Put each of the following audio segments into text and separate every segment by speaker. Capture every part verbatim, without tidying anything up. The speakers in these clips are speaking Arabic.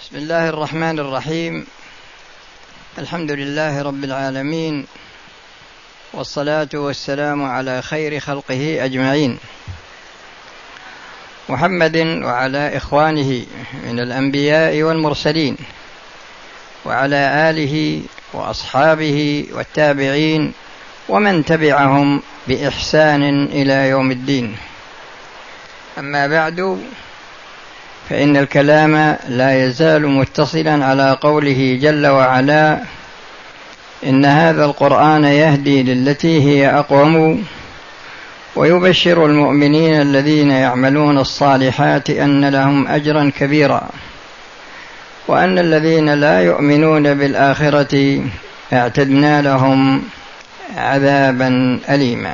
Speaker 1: بسم الله الرحمن الرحيم. الحمد لله رب العالمين، والصلاة والسلام على خير خلقه أجمعين، محمد وعلى إخوانه من الأنبياء والمرسلين، وعلى آله وأصحابه والتابعين ومن تبعهم بإحسان إلى يوم الدين. أما بعد، فإن الكلام لا يزال متصلا على قوله جل وعلا: إن هذا القرآن يهدي للتي هي أقوم ويبشر المؤمنين الذين يعملون الصالحات أن لهم أجرا كبيرا وأن الذين لا يؤمنون بالآخرة اعتدنا لهم عذابا أليما.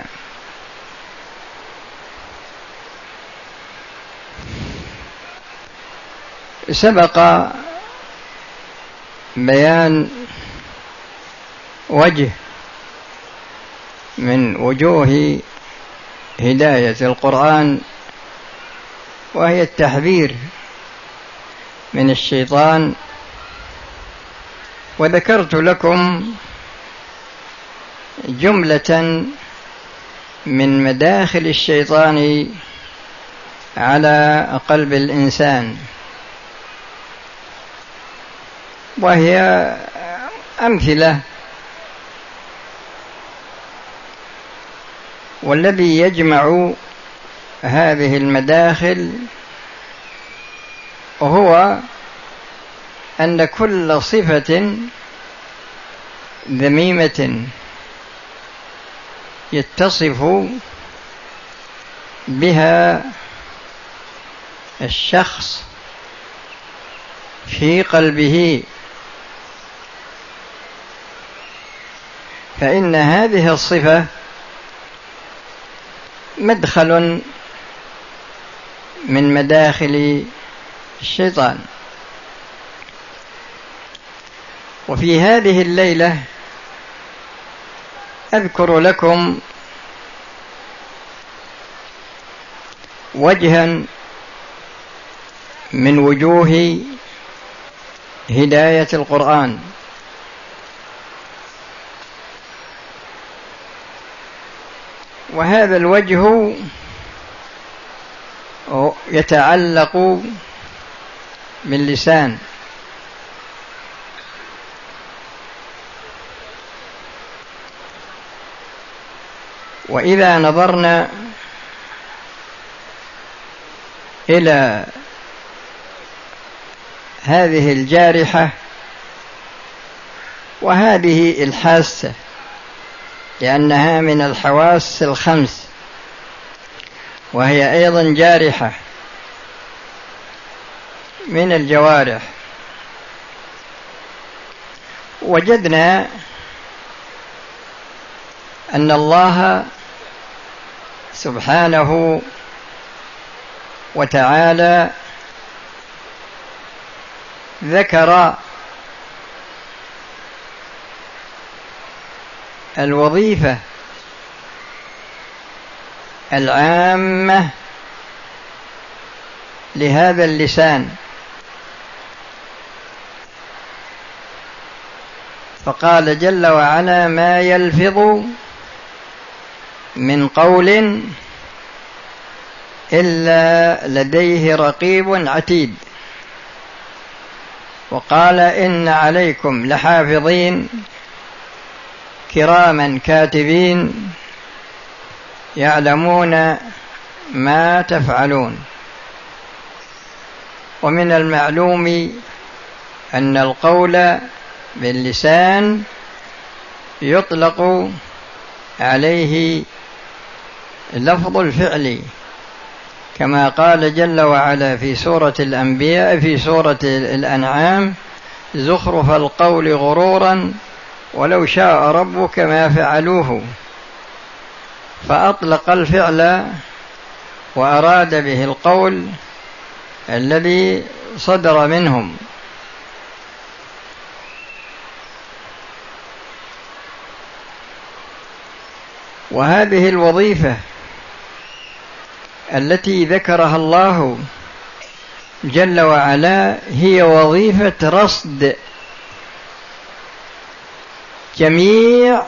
Speaker 1: سبق بيان وجه من وجوه هداية القرآن، وهي التحذير من الشيطان، وذكرت لكم جملة من مداخل الشيطان على قلب الإنسان، وهي أمثلة. والذي يجمع هذه المداخل هو أن كل صفة ذميمة يتصف بها الشخص في قلبه، فإن هذه الصفة مدخل من مداخل الشيطان. وفي هذه الليلة أذكر لكم وجها من وجوه هداية القرآن، وهذا الوجه يتعلق باللسان. وإذا نظرنا إلى هذه الجارحة وهذه الحاسة، لأنها من الحواس الخمس وهي أيضا جارحة من الجوارح، وجدنا أن الله سبحانه وتعالى ذكر الوظيفة العامة لهذا اللسان، فقال جل وعلا: ما يلفظ من قول إلا لديه رقيب عتيد. وقال: إن عليكم لحافظين كراما كاتبين يعلمون ما تفعلون. ومن المعلوم أن القول باللسان يطلق عليه لفظ الفعل، كما قال جل وعلا في سورة الأنبياء في سورة الأنعام: زخرف القول غرورا ولو شاء ربك ما فعلوه. فأطلق الفعل وأراد به القول الذي صدر منهم. وهذه الوظيفة التي ذكرها الله جل وعلا هي وظيفة رصد جميع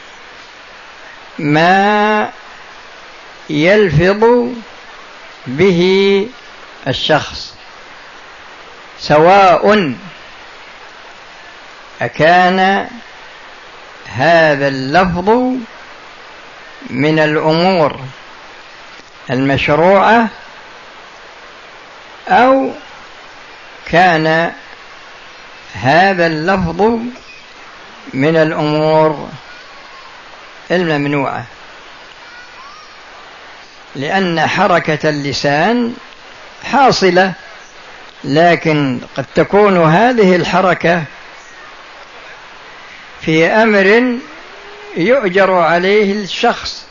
Speaker 1: ما يلفظ به الشخص، سواء أكان هذا اللفظ من الأمور المشروعة أو كان هذا اللفظ من الأمور الممنوعة، لأن حركة اللسان حاصلة، لكن قد تكون هذه الحركة في أمر يؤجر عليه الشخص،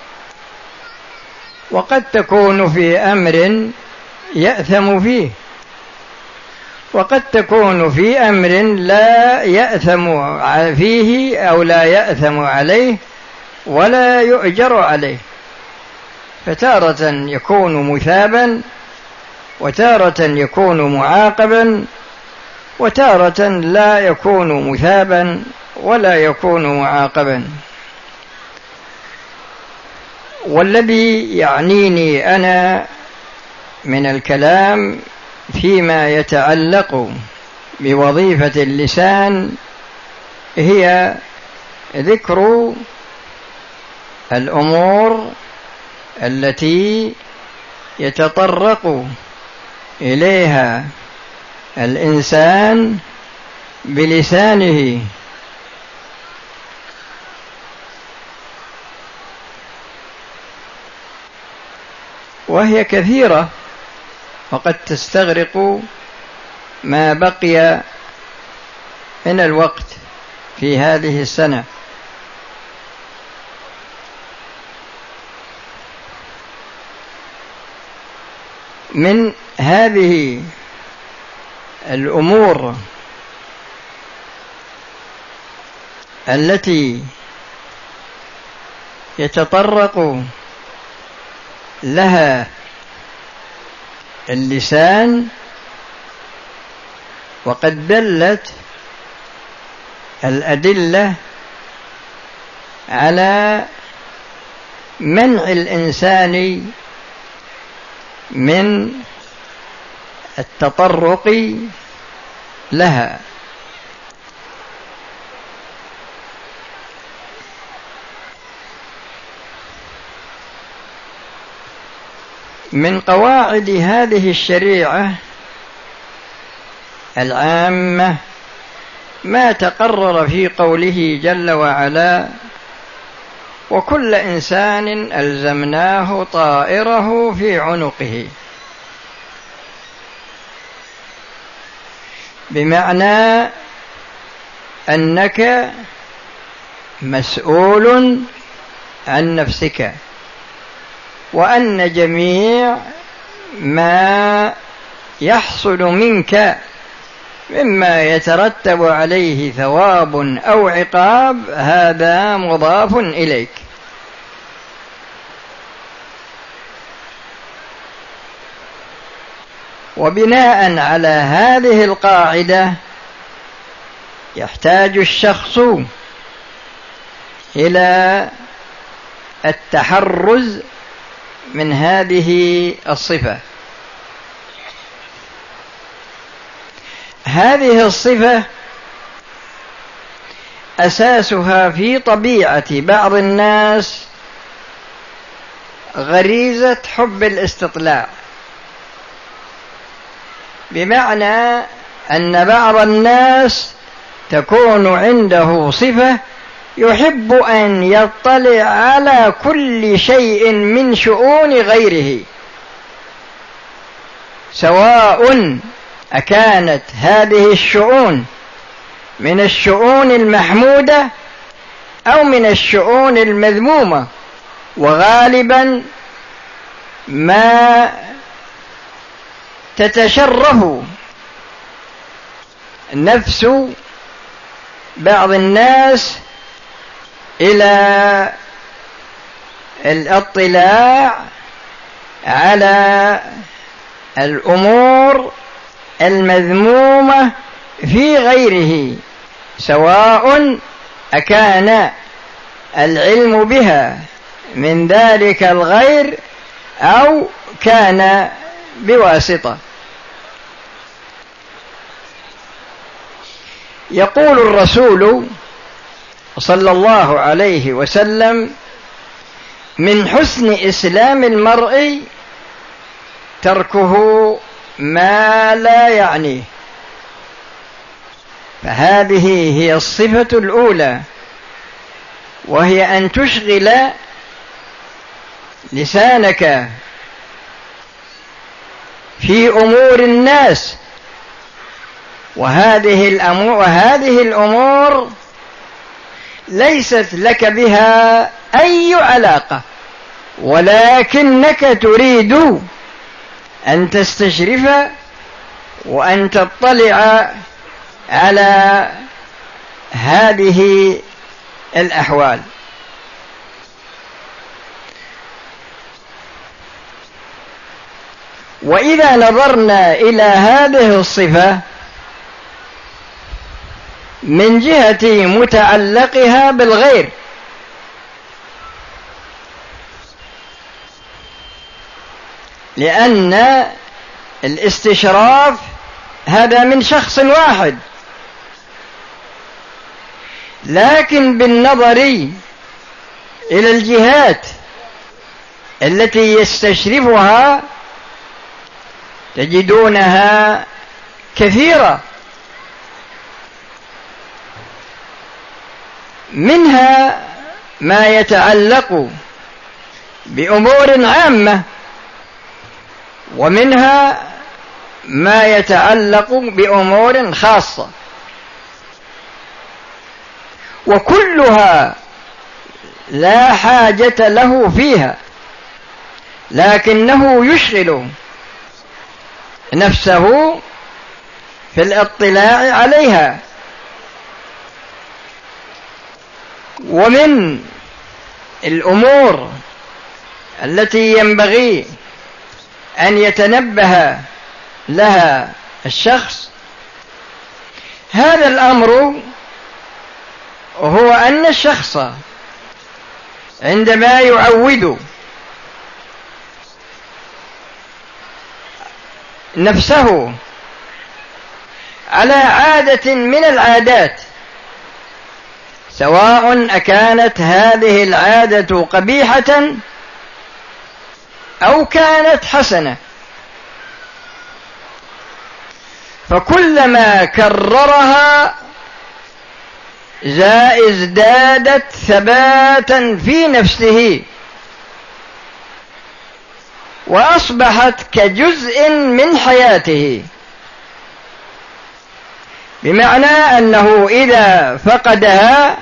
Speaker 1: وقد تكون في أمر يأثم فيه، وقد تكون في أمر لا يأثم فيه أو لا يأثم عليه ولا يؤجر عليه، فتارة يكون مثابا، وتارة يكون معاقبا، وتارة لا يكون مثابا ولا يكون معاقبا. والذي يعنيني أنا من الكلام فيما يتعلق بوظيفة اللسان هي ذكر الأمور التي يتطرق إليها الإنسان بلسانه، وهي كثيرة وقد تستغرق ما بقي من الوقت في هذه السنة. من هذه الأمور التي يتطرق لها اللسان، وقد دلت الأدلة على منع الإنسان من التطرق لها. من قواعد هذه الشريعة العامة ما تقرر في قوله جل وعلا: وكل إنسان ألزمناه طائره في عنقه، بمعنى أنك مسؤول عن نفسك، وأن جميع ما يحصل منك مما يترتب عليه ثواب أو عقاب هذا مضاف إليك. وبناء على هذه القاعدة يحتاج الشخص إلى التحرز من هذه الصفة. هذه الصفة أساسها في طبيعة بعض الناس غريزة حب الاستطلاع، بمعنى أن بعض الناس تكون عنده صفة يحب أن يطلع على كل شيء من شؤون غيره، سواء أكانت هذه الشؤون من الشؤون المحمودة أو من الشؤون المذمومة. وغالبا ما تتشرف نفس بعض الناس إلى الاطلاع على الأمور المذمومة في غيره، سواء أكان العلم بها من ذلك الغير أو كان بواسطة. يقول الرسول صلى الله عليه وسلم: من حسن إسلام المرء تركه ما لا يعنيه. فهذه هي الصفة الأولى، وهي أن تشغل لسانك في أمور الناس، وهذه الأمور, وهذه الأمور ليست لك بها أي علاقة، ولكنك تريد أن تستشرف وأن تطلع على هذه الأحوال. وإذا نظرنا إلى هذه الصفة من جهة متعلقها بالغير، لأن الاستشراف هذا من شخص واحد، لكن بالنظر إلى الجهات التي يستشرفها تجدونها كثيرة، منها ما يتعلق بأمور عامة، ومنها ما يتعلق بأمور خاصة، وكلها لا حاجة له فيها، لكنه يشغل نفسه في الاطلاع عليها. ومن الأمور التي ينبغي أن يتنبه لها الشخص هذا الأمر، هو أن الشخص عندما يعود نفسه على عادة من العادات، سواء أكانت هذه العادة قبيحة أو كانت حسنة، فكلما كررها ازدادت ثباتا في نفسه، وأصبحت كجزء من حياته، بمعنى أنه إذا فقدها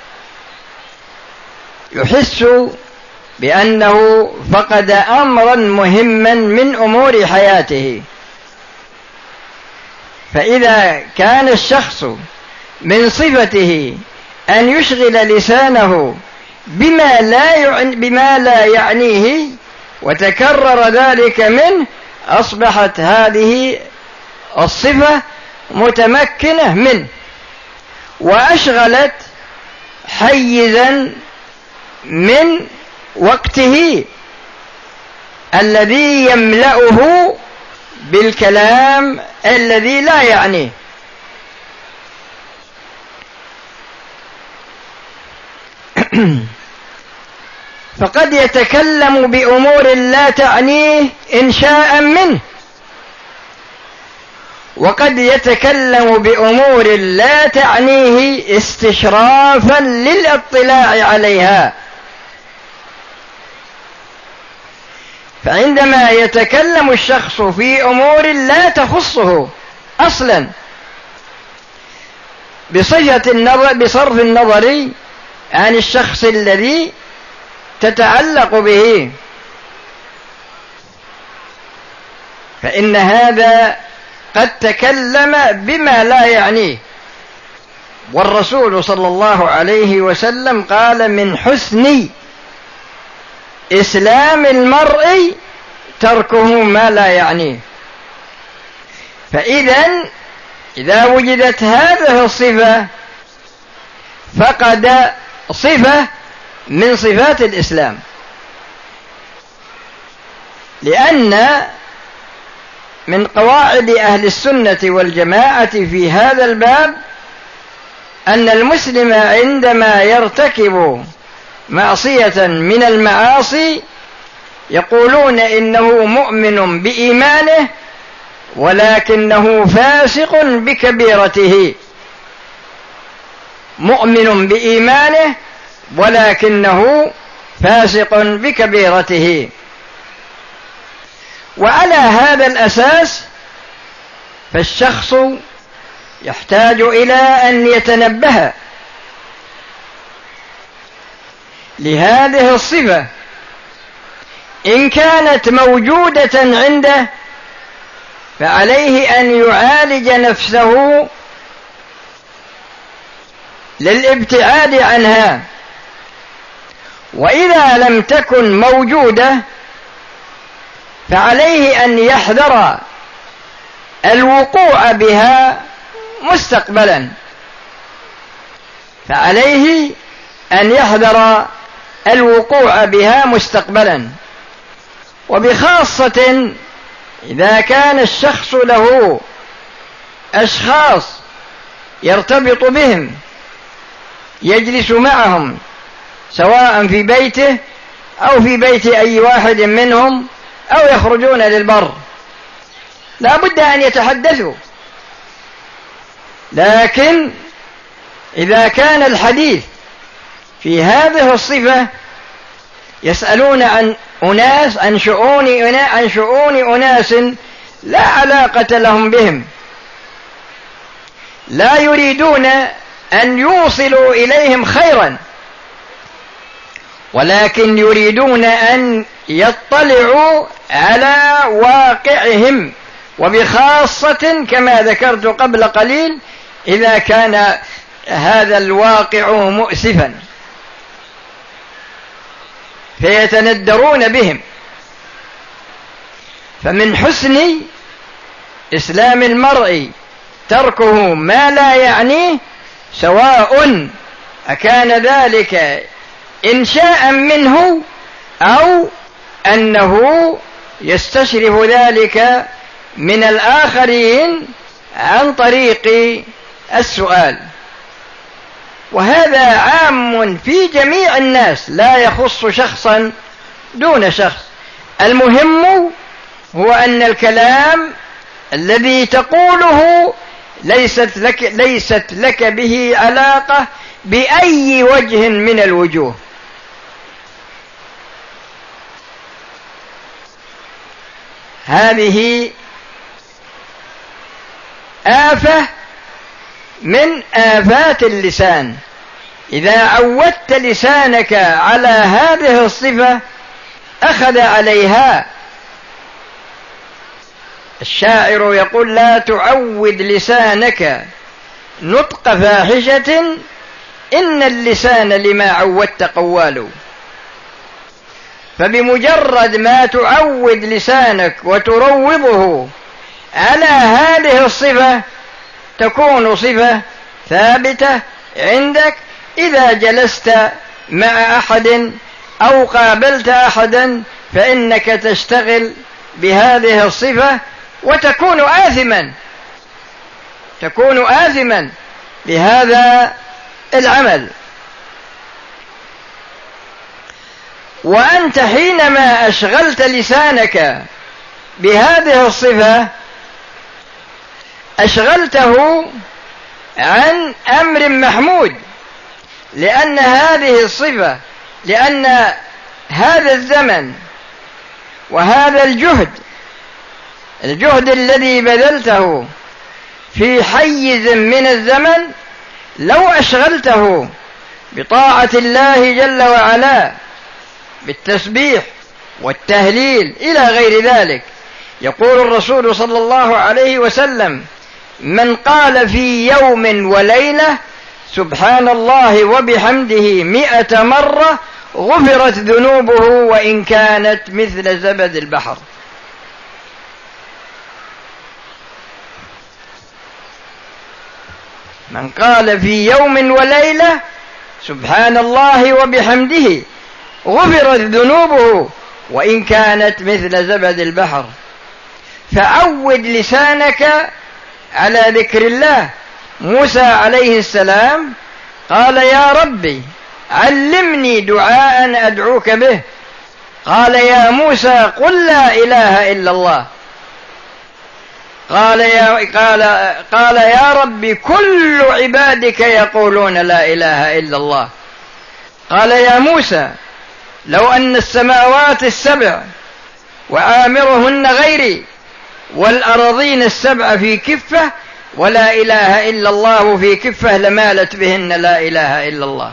Speaker 1: يحس بأنه فقد أمرا مهما من أمور حياته. فإذا كان الشخص من صفته أن يشغل لسانه بما لا يعني بما لا يعنيه وتكرر ذلك منه، أصبحت هذه الصفة متمكنة منه، وأشغلت حيزا من وقته الذي يملأه بالكلام الذي لا يعنيه. فقد يتكلم بأمور لا تعنيه إنشاء منه، وقد يتكلم بأمور لا تعنيه استشرافا للاطلاع عليها. فعندما يتكلم الشخص في أمور لا تخصه أصلا بصفة النظر بصرف النظر عن الشخص الذي تتعلق به، فإن هذا قد تكلم بما لا يعنيه. والرسول صلى الله عليه وسلم قال: من حسن إسلام المرء تركه ما لا يعنيه. فإذا إذا وجدت هذه الصفة فقد صفة من صفات الإسلام، لأن من قواعد أهل السنة والجماعة في هذا الباب أن المسلم عندما يرتكب معصية من المعاصي يقولون إنه مؤمن بإيمانه ولكنه فاسق بكبيرته، مؤمن بإيمانه ولكنه فاسق بكبيرته. وعلى هذا الأساس فالشخص يحتاج إلى أن يتنبه لهذه الصفة إن كانت موجودة عنده فعليه أن يعالج نفسه للابتعاد عنها، وإذا لم تكن موجودة فعليه أن يحذر الوقوع بها مستقبلا، فعليه أن يحذر الوقوع بها مستقبلا، وبخاصة إذا كان الشخص له أشخاص يرتبط بهم يجلس معهم سواء في بيته أو في بيت أي واحد منهم أو يخرجون للبر، لا بد أن يتحدثوا. لكن إذا كان الحديث في هذه الصفة يسألون عن أناس عن شؤون عن شؤون أناس لا علاقة لهم بهم، لا يريدون أن يوصلوا إليهم خيرا، ولكن يريدون أن يطلعوا على واقعهم، وبخاصة كما ذكرت قبل قليل إذا كان هذا الواقع مؤسفا فيتندرون بهم. فمن حسن إسلام المرء تركه ما لا يعنيه، سواء أكان ذلك إنشاء منه أو أنه يستشرف ذلك من الآخرين عن طريق السؤال. وهذا عام في جميع الناس لا يخص شخصا دون شخص. المهم هو أن الكلام الذي تقوله ليست لك, ليست لك به علاقة بأي وجه من الوجوه. هذه آفة من آفات اللسان. إذا عودت لسانك على هذه الصفة أخذ عليها. الشاعر يقول: لا تعود لسانك نطق فاحشة إن اللسان لما عودت قوال. فبمجرد ما تعود لسانك وتروضه على هذه الصفة تكون صفة ثابتة عندك. إذا جلست مع أحد أو قابلت أحدا فإنك تشتغل بهذه الصفة وتكون آثما تكون آثما بهذا العمل. وأنت حينما أشغلت لسانك بهذه الصفة أشغلته عن أمر محمود، لأن هذه الصفة لأن هذا الزمن وهذا الجهد الجهد الذي بذلته في حيز من الزمن لو أشغلته بطاعة الله جل وعلا بالتسبيح والتهليل إلى غير ذلك. يقول الرسول صلى الله عليه وسلم: من قال في يوم وليلة سبحان الله وبحمده مئة مرة غفرت ذنوبه وإن كانت مثل زبد البحر. من قال في يوم وليلة سبحان الله وبحمده غفرت ذنوبه وإن كانت مثل زبد البحر. فعود لسانك على ذكر الله. موسى عليه السلام قال يا ربي علمني دعاء أدعوك به. قال يا موسى قل لا إله إلا الله. قال يا, قال, قال يا ربي كل عبادك يقولون لا إله إلا الله. قال يا موسى لو أن السماوات السبع وآمرهن غيري والأراضين السبع في كفة ولا إله إلا الله في كفة لمالت بهن لا إله إلا الله.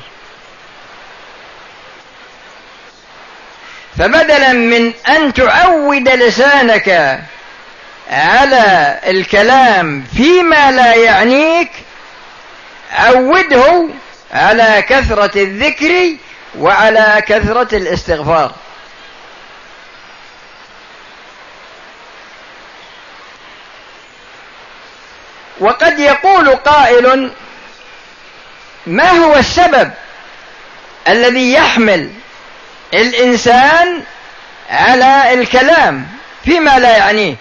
Speaker 1: فبدلا من أن تعود لسانك على الكلام فيما لا يعنيك عوده على كثرة الذكر وعلى كثرة الاستغفار. وقد يقول قائل ما هو السبب الذي يحمل الإنسان على الكلام فيما لا يعنيه؟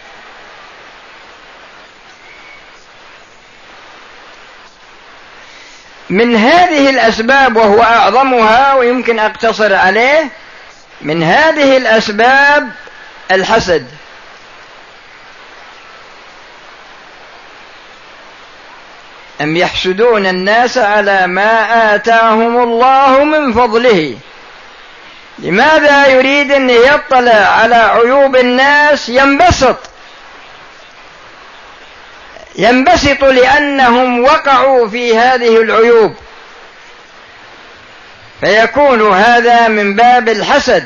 Speaker 1: من هذه الأسباب وهو أعظمها ويمكن أقتصر عليه، من هذه الأسباب الحسد. أم يحسدون الناس على ما آتاهم الله من فضله. لماذا يريد أن يطلع على عيوب الناس؟ ينبسط ينبسط لأنهم وقعوا في هذه العيوب، فيكون هذا من باب الحسد،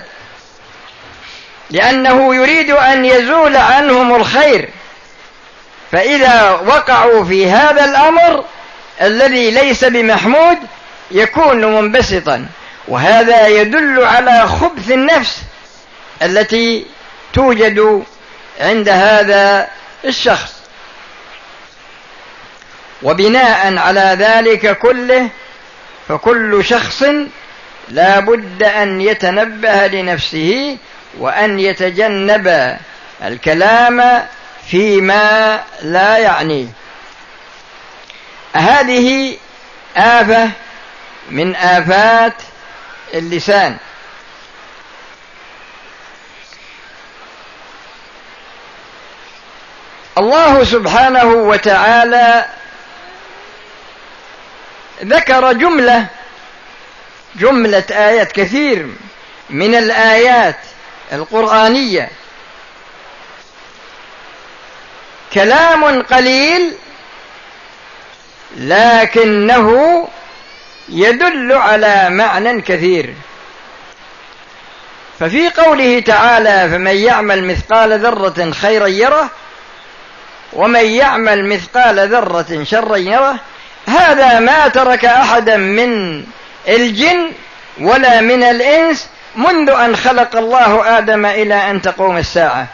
Speaker 1: لأنه يريد أن يزول عنهم الخير، فإذا وقعوا في هذا الأمر الذي ليس بمحمود يكون منبسطا. وهذا يدل على خبث النفس التي توجد عند هذا الشخص. وبناء على ذلك كله فكل شخص لا بد أن يتنبه لنفسه وأن يتجنب الكلام فيما لا يعنيه. هذه آفة من آفات اللسان. الله سبحانه وتعالى ذكر جملة جملة آيات كثير من الآيات القرآنية، كلام قليل لكنه يدل على معنى كثير. ففي قوله تعالى فمن يعمل مثقال ذرة خيرا يره ومن يعمل مثقال ذرة شرا يره، هذا ما ترك أحدا من الجن ولا من الإنس منذ أن خلق الله آدم إلى أن تقوم الساعة،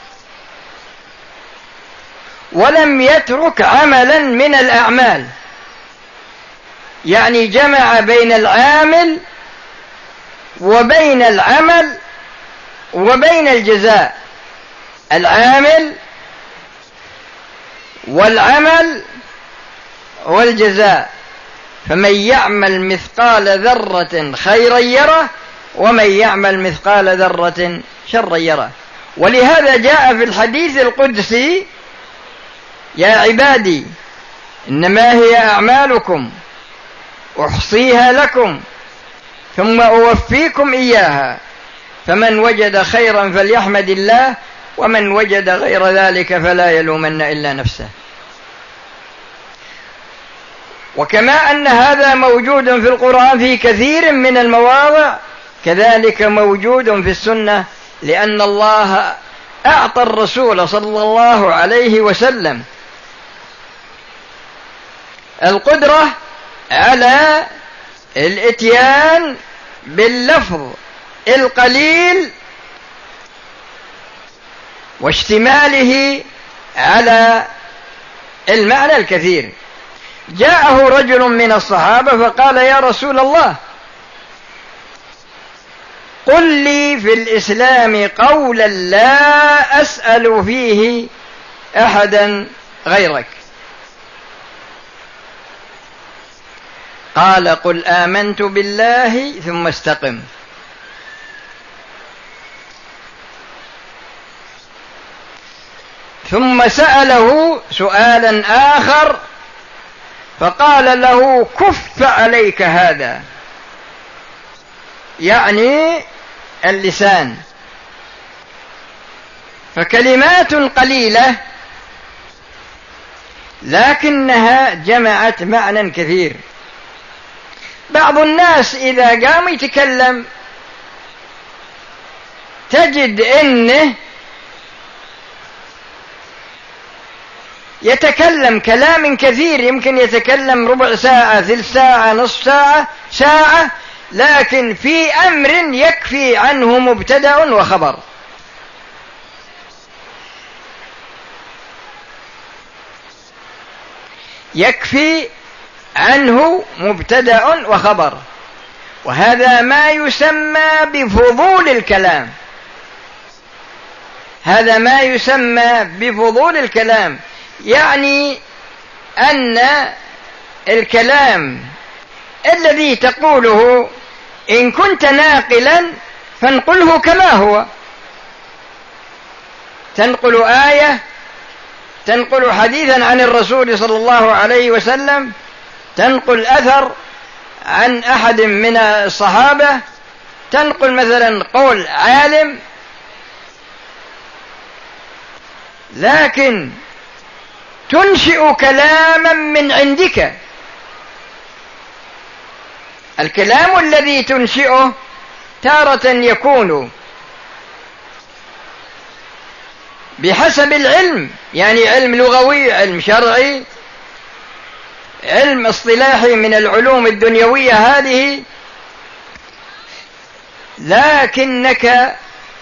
Speaker 1: ولم يترك عملا من الأعمال، يعني جمع بين العامل وبين العمل وبين الجزاء، العامل والعمل والجزاء. فمن يعمل مثقال ذرة خيرا يره ومن يعمل مثقال ذرة شرا يره. ولهذا جاء في الحديث القدسي يا عبادي إنما هي أعمالكم أحصيها لكم ثم أوفيكم إياها فمن وجد خيرا فليحمد الله ومن وجد غير ذلك فلا يلومن إلا نفسه. وكما أن هذا موجود في القرآن في كثير من المواضع كذلك موجود في السنة، لأن الله أعطى الرسول صلى الله عليه وسلم القدرة على الاتيان باللفظ القليل واشتماله على المعنى الكثير. جاءه رجل من الصحابة فقال: يا رسول الله، قل لي في الإسلام قولا لا أسأل فيه أحدا غيرك. قال: قل آمنت بالله ثم استقم. ثم سأله سؤالا آخر فقال له: كف عليك هذا، يعني اللسان. فكلمات قليلة لكنها جمعت معنى كثير. بعض الناس إذا قام يتكلم تجد إنه يتكلم كلام كثير، يمكن يتكلم ربع ساعة، ثلث ساعة، نصف ساعة، ساعة، لكن في أمر يكفي عنه مبتدأ وخبر. يكفي عنه مبتدأ وخبر، وهذا ما يسمى بفضول الكلام. هذا ما يسمى بفضول الكلام، يعني أن الكلام الذي تقوله إن كنت ناقلا فانقله كما هو. تنقل آية، تنقل حديثا عن الرسول صلى الله عليه وسلم، تنقل أثر عن أحد من الصحابة، تنقل مثلا قول عالم، لكن تنشئ كلاما من عندك. الكلام الذي تنشئه تارة يكون بحسب العلم، يعني علم لغوي، علم شرعي، علم اصطلاحي من العلوم الدنيوية هذه، لكنك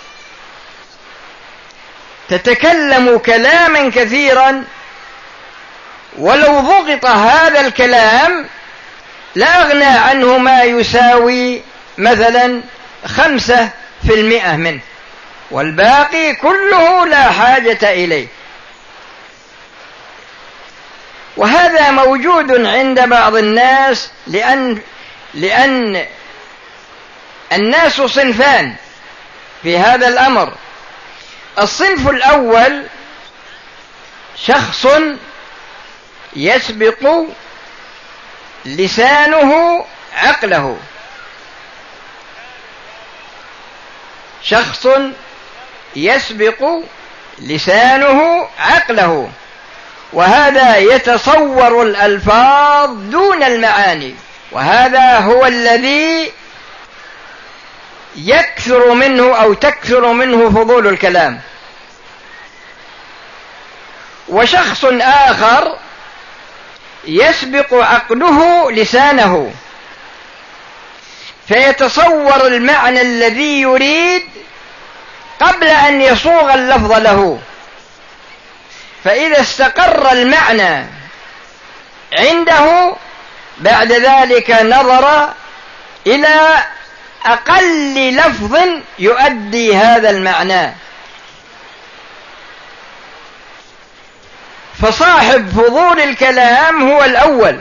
Speaker 1: تتكلم كلاما كثيرا ولو ضغط هذا الكلام لأغنى عنه ما يساوي مثلا خمسة في المئة منه، والباقي كله لا حاجة إليه. وهذا موجود عند بعض الناس، لأن لأن الناس صنفان في هذا الأمر. الصنف الأول شخص يسبق لسانه عقله، شخص يسبق لسانه عقله، وهذا يتصور الألفاظ دون المعاني، وهذا هو الذي يكثر منه أو تكثر منه فضول الكلام. وشخص آخر يسبق عقله لسانه، فيتصور المعنى الذي يريد قبل أن يصوغ اللفظ له، فإذا استقر المعنى عنده بعد ذلك نظر إلى أقل لفظ يؤدي هذا المعنى. فصاحب فضول الكلام هو الأول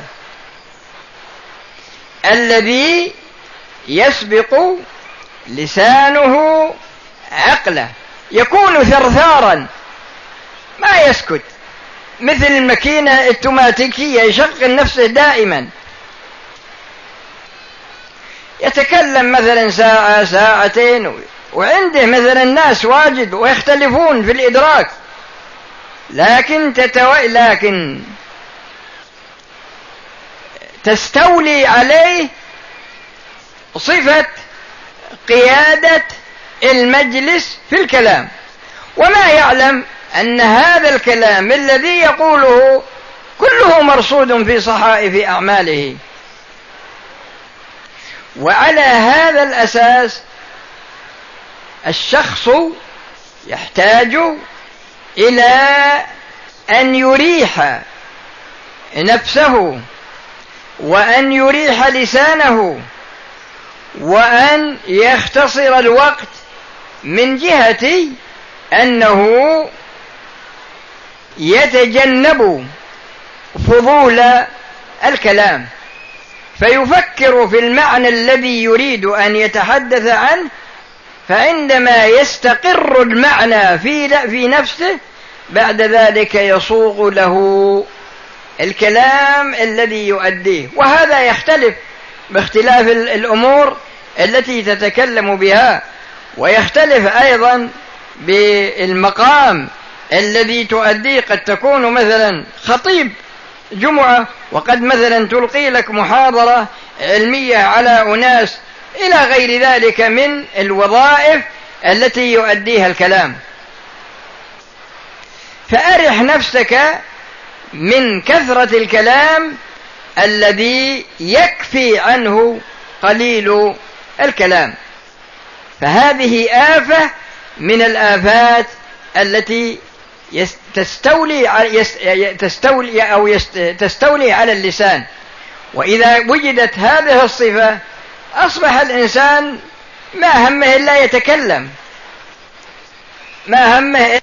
Speaker 1: الذي يسبق لسانه عقله، يكون ثرثارا ما يسكت، مثل الماكينة الأوتوماتيكية يشغل نفسه دائما، يتكلم مثلا ساعة ساعتين، وعنده مثلا الناس واجد ويختلفون في الإدراك، لكن تتو... لكن تستولي عليه صفة قيادة المجلس في الكلام، وما يعلم أن هذا الكلام الذي يقوله كله مرصود في صحائف أعماله. وعلى هذا الأساس الشخص يحتاج إلى أن يريح نفسه وأن يريح لسانه وأن يختصر الوقت من جهة أنه يتجنب فضول الكلام، فيفكر في المعنى الذي يريد أن يتحدث عنه، فعندما يستقر المعنى في في نفسه بعد ذلك يصوغ له الكلام الذي يؤديه. وهذا يختلف باختلاف الأمور التي تتكلم بها، ويختلف أيضا بالمقام الذي تؤديه. قد تكون مثلا خطيب جمعة وقد مثلا تلقي لك محاضرة علمية على أناس إلى غير ذلك من الوظائف التي يؤديها الكلام، فأرح نفسك من كثرة الكلام الذي يكفي عنه قليل الكلام. فهذه آفة من الآفات التي تستولي تستولي أو تستولي على اللسان. وإذا وجدت هذه الصفة أصبح الإنسان ما همه إلا يتكلم، ما همه